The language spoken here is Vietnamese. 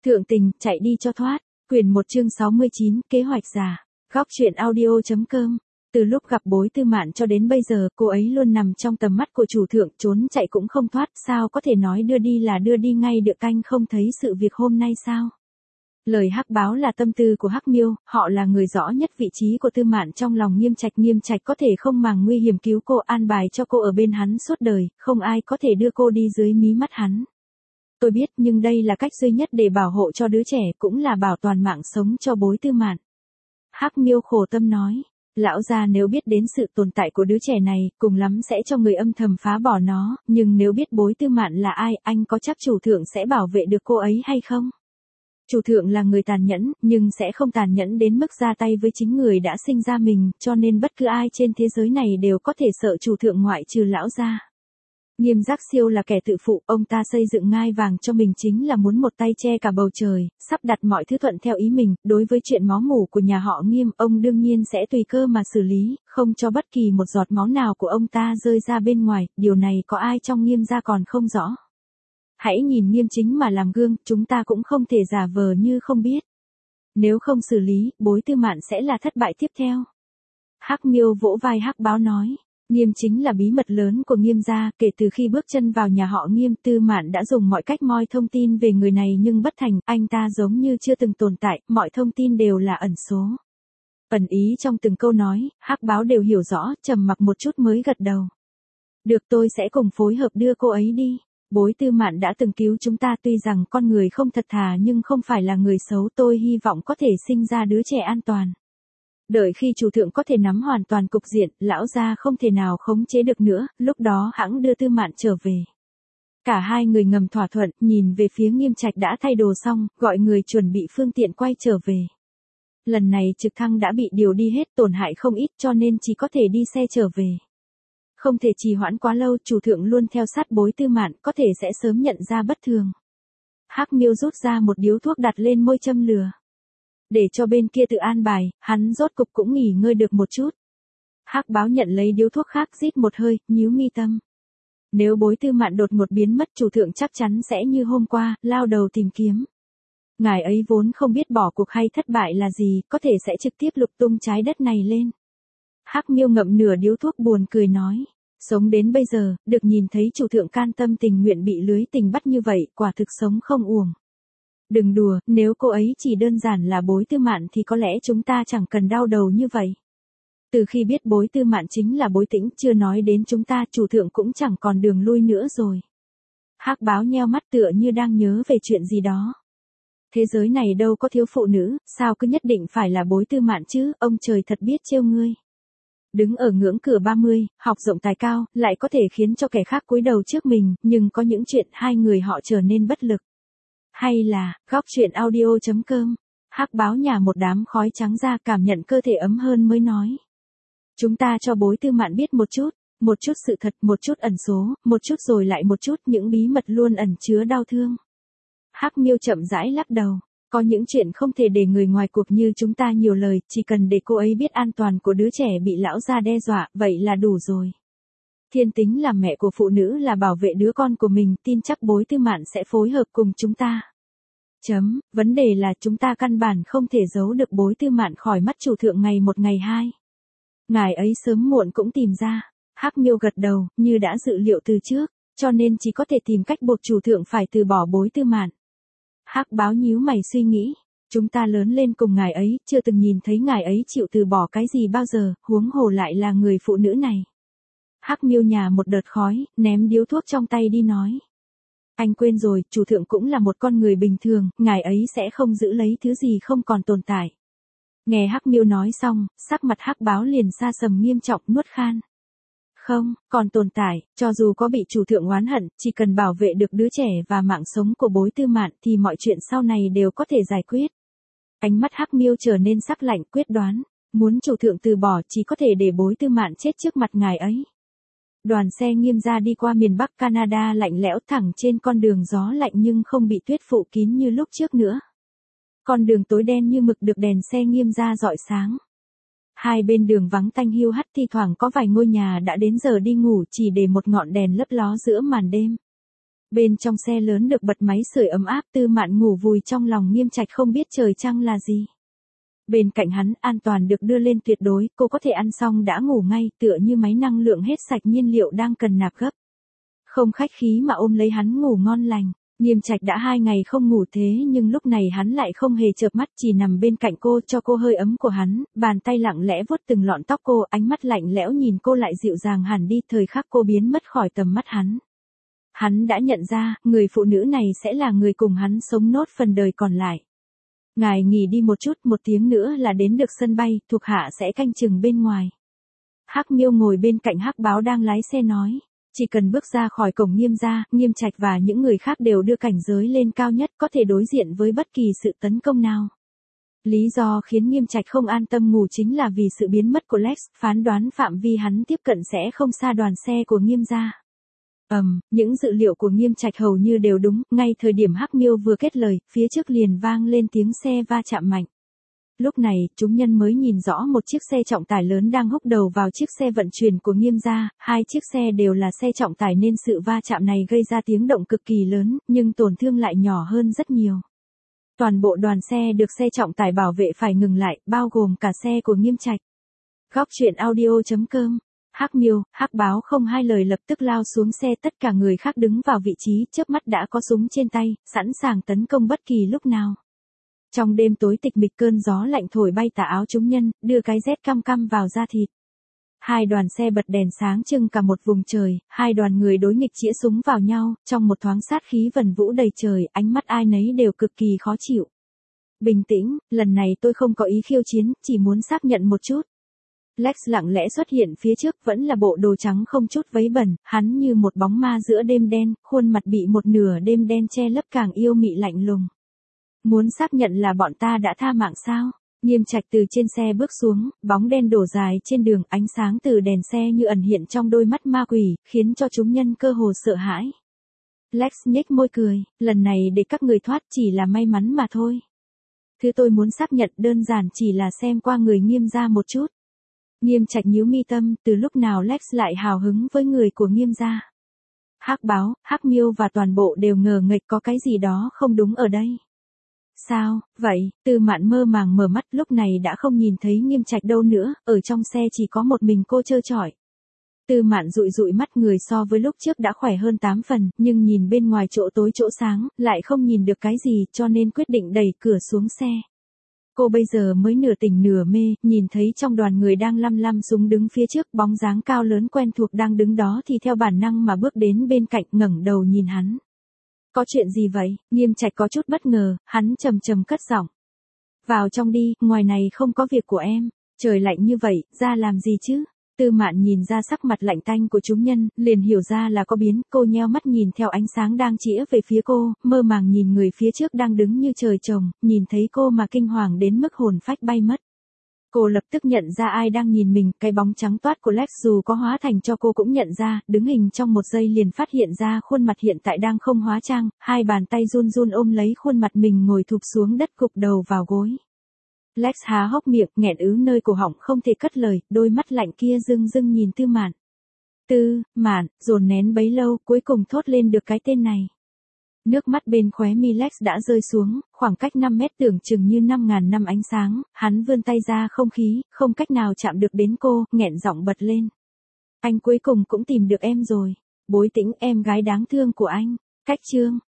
Thượng tình, chạy đi cho thoát. Quyển 1 chương 69, kế hoạch giả. Góc truyện audio.com. Từ lúc gặp Bối Tư Mạn cho đến bây giờ, cô ấy luôn nằm trong tầm mắt của chủ thượng, trốn chạy cũng không thoát, sao có thể nói đưa đi là đưa đi ngay được, anh không thấy sự việc hôm nay sao? Lời Hắc Báo là tâm tư của Hắc Miêu, họ là người rõ nhất vị trí của Tư Mạn trong lòng Nghiêm Trạch có thể không màng nguy hiểm cứu cô, an bài cho cô ở bên hắn suốt đời, không ai có thể đưa cô đi dưới mí mắt hắn. Tôi biết, nhưng đây là cách duy nhất để bảo hộ cho đứa trẻ, cũng là bảo toàn mạng sống cho Bối Tư Mạn. Hắc Miêu khổ tâm nói, lão gia nếu biết đến sự tồn tại của đứa trẻ này, cùng lắm sẽ cho người âm thầm phá bỏ nó, nhưng nếu biết Bối Tư Mạn là ai, anh có chắc chủ thượng sẽ bảo vệ được cô ấy hay không? Chủ thượng là người tàn nhẫn, nhưng sẽ không tàn nhẫn đến mức ra tay với chính người đã sinh ra mình, cho nên bất cứ ai trên thế giới này đều có thể sợ chủ thượng ngoại trừ lão gia. Nghiêm Giác Siêu là kẻ tự phụ, ông ta xây dựng ngai vàng cho mình chính là muốn một tay che cả bầu trời, sắp đặt mọi thứ thuận theo ý mình, đối với chuyện máu mủ của nhà họ Nghiêm, ông đương nhiên sẽ tùy cơ mà xử lý, không cho bất kỳ một giọt máu nào của ông ta rơi ra bên ngoài, điều này có ai trong Nghiêm gia còn không rõ. Hãy nhìn Nghiêm Chính mà làm gương, chúng ta cũng không thể giả vờ như không biết. Nếu không xử lý, Bối Tư Mạn sẽ là thất bại tiếp theo. Hắc Miêu vỗ vai Hắc Báo nói. Nghiêm Chính là bí mật lớn của Nghiêm gia, kể từ khi bước chân vào nhà họ Nghiêm, Tư Mạn đã dùng mọi cách moi thông tin về người này nhưng bất thành, anh ta giống như chưa từng tồn tại, mọi thông tin đều là ẩn số. Ẩn ý trong từng câu nói, Hắc Báo đều hiểu rõ, trầm mặc một chút mới gật đầu. Được, tôi sẽ cùng phối hợp đưa cô ấy đi. Bối Tư Mạn đã từng cứu chúng ta, tuy rằng con người không thật thà nhưng không phải là người xấu, tôi hy vọng có thể sinh ra đứa trẻ an toàn. Đợi khi chủ thượng có thể nắm hoàn toàn cục diện, lão gia không thể nào khống chế được nữa, lúc đó hãng đưa Tư Mạn trở về. Cả hai người ngầm thỏa thuận, nhìn về phía Nghiêm Trạch đã thay đồ xong, gọi người chuẩn bị phương tiện quay trở về. Lần này trực thăng đã bị điều đi hết, tổn hại không ít cho nên chỉ có thể đi xe trở về. Không thể trì hoãn quá lâu, chủ thượng luôn theo sát Bối Tư Mạn, có thể sẽ sớm nhận ra bất thường. Hắc Miêu rút ra một điếu thuốc đặt lên môi châm lửa. Để cho bên kia tự an bài, hắn rốt cục cũng nghỉ ngơi được một chút. Hắc Báo nhận lấy điếu thuốc khác, rít một hơi, nhíu mi tâm. Nếu Bối Tư Mạn đột ngột biến mất, chủ thượng chắc chắn sẽ như hôm qua, lao đầu tìm kiếm. Ngài ấy vốn không biết bỏ cuộc hay thất bại là gì, có thể sẽ trực tiếp lục tung trái đất này lên. Hắc Miêu ngậm nửa điếu thuốc buồn cười nói. Sống đến bây giờ, được nhìn thấy chủ thượng can tâm tình nguyện bị lưới tình bắt như vậy, quả thực sống không uổng. Đừng đùa, nếu cô ấy chỉ đơn giản là Bối Tư Mạn thì có lẽ chúng ta chẳng cần đau đầu như vậy. Từ khi biết Bối Tư Mạn chính là Bối Tĩnh, chưa nói đến chúng ta, chủ thượng cũng chẳng còn đường lui nữa rồi. Hắc Báo nheo mắt tựa như đang nhớ về chuyện gì đó. Thế giới này đâu có thiếu phụ nữ, sao cứ nhất định phải là Bối Tư Mạn chứ, ông trời thật biết trêu ngươi. Đứng ở ngưỡng cửa 30, học rộng tài cao, lại có thể khiến cho kẻ khác cúi đầu trước mình, nhưng có những chuyện hai người họ trở nên bất lực. Hay là, góc truyện audio.com, Hắc Báo nhả một đám khói trắng ra, cảm nhận cơ thể ấm hơn mới nói. Chúng ta cho Bối Tư Mạn biết một chút sự thật, một chút ẩn số, một chút rồi lại một chút, những bí mật luôn ẩn chứa đau thương. Hắc Miêu chậm rãi lắc đầu. Có những chuyện không thể để người ngoài cuộc như chúng ta nhiều lời, chỉ cần để cô ấy biết an toàn của đứa trẻ bị lão gia đe dọa, vậy là đủ rồi. Thiên Tính là mẹ của phụ nữ, là bảo vệ đứa con của mình, tin chắc Bối Tư Mạn sẽ phối hợp cùng chúng ta. Vấn đề là chúng ta căn bản không thể giấu được Bối Tư Mạn khỏi mắt chủ thượng ngày một ngày hai. Ngài ấy sớm muộn cũng tìm ra. Hắc Miêu gật đầu, như đã dự liệu từ trước, cho nên chỉ có thể tìm cách buộc chủ thượng phải từ bỏ Bối Tư Mạn. Hắc Báo nhíu mày suy nghĩ, chúng ta lớn lên cùng ngài ấy, chưa từng nhìn thấy ngài ấy chịu từ bỏ cái gì bao giờ, huống hồ lại là người phụ nữ này. Hắc Miêu nhả một đợt khói, ném điếu thuốc trong tay đi nói. Anh quên rồi, chủ thượng cũng là một con người bình thường, ngài ấy sẽ không giữ lấy thứ gì không còn tồn tại. Nghe Hắc Miêu nói xong, sắc mặt Hắc Báo liền sa sầm nghiêm trọng, nuốt khan. Không, còn tồn tại, cho dù có bị chủ thượng oán hận, chỉ cần bảo vệ được đứa trẻ và mạng sống của Bối Tư Mạn thì mọi chuyện sau này đều có thể giải quyết. Ánh mắt Hắc Miêu trở nên sắc lạnh, quyết đoán, muốn chủ thượng từ bỏ chỉ có thể để Bối Tư Mạn chết trước mặt ngài ấy. Đoàn xe Nghiêm gia đi qua miền Bắc Canada lạnh lẽo, thẳng trên con đường gió lạnh nhưng không bị tuyết phủ kín như lúc trước nữa. Con đường tối đen như mực được đèn xe Nghiêm gia rọi sáng. Hai bên đường vắng tanh hiu hắt, thi thoảng có vài ngôi nhà đã đến giờ đi ngủ, chỉ để một ngọn đèn lấp ló giữa màn đêm. Bên trong xe lớn được bật máy sưởi ấm áp, Tư Mạn ngủ vùi trong lòng Nghiêm Trạch không biết trời trăng là gì. Bên cạnh hắn, an toàn được đưa lên tuyệt đối, cô có thể ăn xong đã ngủ ngay, tựa như máy năng lượng hết sạch nhiên liệu đang cần nạp gấp. Không khách khí mà ôm lấy hắn ngủ ngon lành. Nghiêm Trạch đã 2 ngày không ngủ thế nhưng lúc này hắn lại không hề chợp mắt, chỉ nằm bên cạnh cô cho cô hơi ấm của hắn, bàn tay lặng lẽ vuốt từng lọn tóc cô, ánh mắt lạnh lẽo nhìn cô lại dịu dàng hẳn đi, thời khắc cô biến mất khỏi tầm mắt hắn. Hắn đã nhận ra, người phụ nữ này sẽ là người cùng hắn sống nốt phần đời còn lại. Ngài nghỉ đi một chút, 1 tiếng nữa là đến được sân bay, thuộc hạ sẽ canh chừng bên ngoài. Hắc Miêu ngồi bên cạnh Hắc Báo đang lái xe nói. Chỉ cần bước ra khỏi cổng Nghiêm gia, Nghiêm Trạch và những người khác đều đưa cảnh giới lên cao nhất, có thể đối diện với bất kỳ sự tấn công nào. Lý do khiến Nghiêm Trạch không an tâm ngủ chính là vì sự biến mất của Lex, phán đoán phạm vi hắn tiếp cận sẽ không xa đoàn xe của Nghiêm gia. Những dự liệu của Nghiêm Trạch hầu như đều đúng, ngay thời điểm Hắc Miêu vừa kết lời, phía trước liền vang lên tiếng xe va chạm mạnh. Lúc này, chúng nhân mới nhìn rõ một chiếc xe trọng tải lớn đang húc đầu vào chiếc xe vận chuyển của Nghiêm gia, 2 chiếc xe đều là xe trọng tải nên sự va chạm này gây ra tiếng động cực kỳ lớn, nhưng tổn thương lại nhỏ hơn rất nhiều. Toàn bộ đoàn xe được xe trọng tải bảo vệ phải ngừng lại, bao gồm cả xe của Nghiêm Trạch. Góc truyện audio.com. Hắc Miêu, Hắc Báo không hai lời lập tức lao xuống xe, tất cả người khác đứng vào vị trí, chớp mắt đã có súng trên tay, sẵn sàng tấn công bất kỳ lúc nào. Trong đêm tối tịch mịch, cơn gió lạnh thổi bay tà áo chúng nhân, đưa cái rét căm căm vào da thịt. 2 đoàn xe bật đèn sáng trưng cả một vùng trời, 2 đoàn người đối nghịch chĩa súng vào nhau, trong một thoáng sát khí vần vũ đầy trời, ánh mắt ai nấy đều cực kỳ khó chịu. Bình tĩnh, lần này tôi không có ý khiêu chiến, chỉ muốn xác nhận một chút. Lex lặng lẽ xuất hiện phía trước, vẫn là bộ đồ trắng không chút vấy bẩn, hắn như một bóng ma giữa đêm đen, khuôn mặt bị một nửa đêm đen che lấp càng yêu mị lạnh lùng. Muốn xác nhận là bọn ta đã tha mạng sao? Nghiêm Trạch từ trên xe bước xuống, bóng đen đổ dài trên đường, ánh sáng từ đèn xe như ẩn hiện trong đôi mắt ma quỷ, khiến cho chúng nhân cơ hồ sợ hãi. Lex nhếch môi cười, lần này để các người thoát chỉ là may mắn mà thôi. Thứ tôi muốn xác nhận đơn giản chỉ là xem qua người Nghiêm gia một chút. Nghiêm Trạch nhíu mi tâm, từ lúc nào Lex lại hào hứng với người của Nghiêm gia. Hắc Báo, Hắc Miêu và toàn bộ đều ngờ nghệch có cái gì đó không đúng ở đây. Sao, vậy, Tư Mạn mơ màng mở mắt, lúc này đã không nhìn thấy Nghiêm Trạch đâu nữa, ở trong xe chỉ có một mình cô trơ trọi. Tư Mạn dụi dụi mắt, người so với lúc trước đã khỏe hơn 8 phần, nhưng nhìn bên ngoài chỗ tối chỗ sáng, lại không nhìn được cái gì, cho nên quyết định đẩy cửa xuống xe. Cô bây giờ mới nửa tỉnh nửa mê, nhìn thấy trong đoàn người đang lăm lăm súng đứng phía trước, bóng dáng cao lớn quen thuộc đang đứng đó thì theo bản năng mà bước đến bên cạnh, ngẩng đầu nhìn hắn. Có chuyện gì vậy? Nghiêm Trạch có chút bất ngờ, hắn trầm trầm cất giọng. Vào trong đi, ngoài này không có việc của em. Trời lạnh như vậy, ra làm gì chứ? Tư Mạn nhìn ra sắc mặt lạnh tanh của chúng nhân, liền hiểu ra là có biến, cô nheo mắt nhìn theo ánh sáng đang chĩa về phía cô, mơ màng nhìn người phía trước đang đứng như trời trồng, nhìn thấy cô mà kinh hoàng đến mức hồn phách bay mất. Cô lập tức nhận ra ai đang nhìn mình, cái bóng trắng toát của Lex dù có hóa thành cho cô cũng nhận ra, đứng hình trong một giây liền phát hiện ra khuôn mặt hiện tại đang không hóa trang, 2 bàn tay run run ôm lấy khuôn mặt mình ngồi thụp xuống đất gục đầu vào gối. Lex há hốc miệng, nghẹn ứ nơi cổ họng không thể cất lời, đôi mắt lạnh kia rưng rưng nhìn Tư Mạn. Tư Mạn, dồn nén bấy lâu, cuối cùng thốt lên được cái tên này. Nước mắt bên khóe mi Lex đã rơi xuống, khoảng cách 5 mét tưởng chừng như 5.000 năm ánh sáng, hắn vươn tay ra không khí, không cách nào chạm được đến cô, nghẹn giọng bật lên. Anh cuối cùng cũng tìm được em rồi. Bối Tĩnh, em gái đáng thương của anh. Cách chương.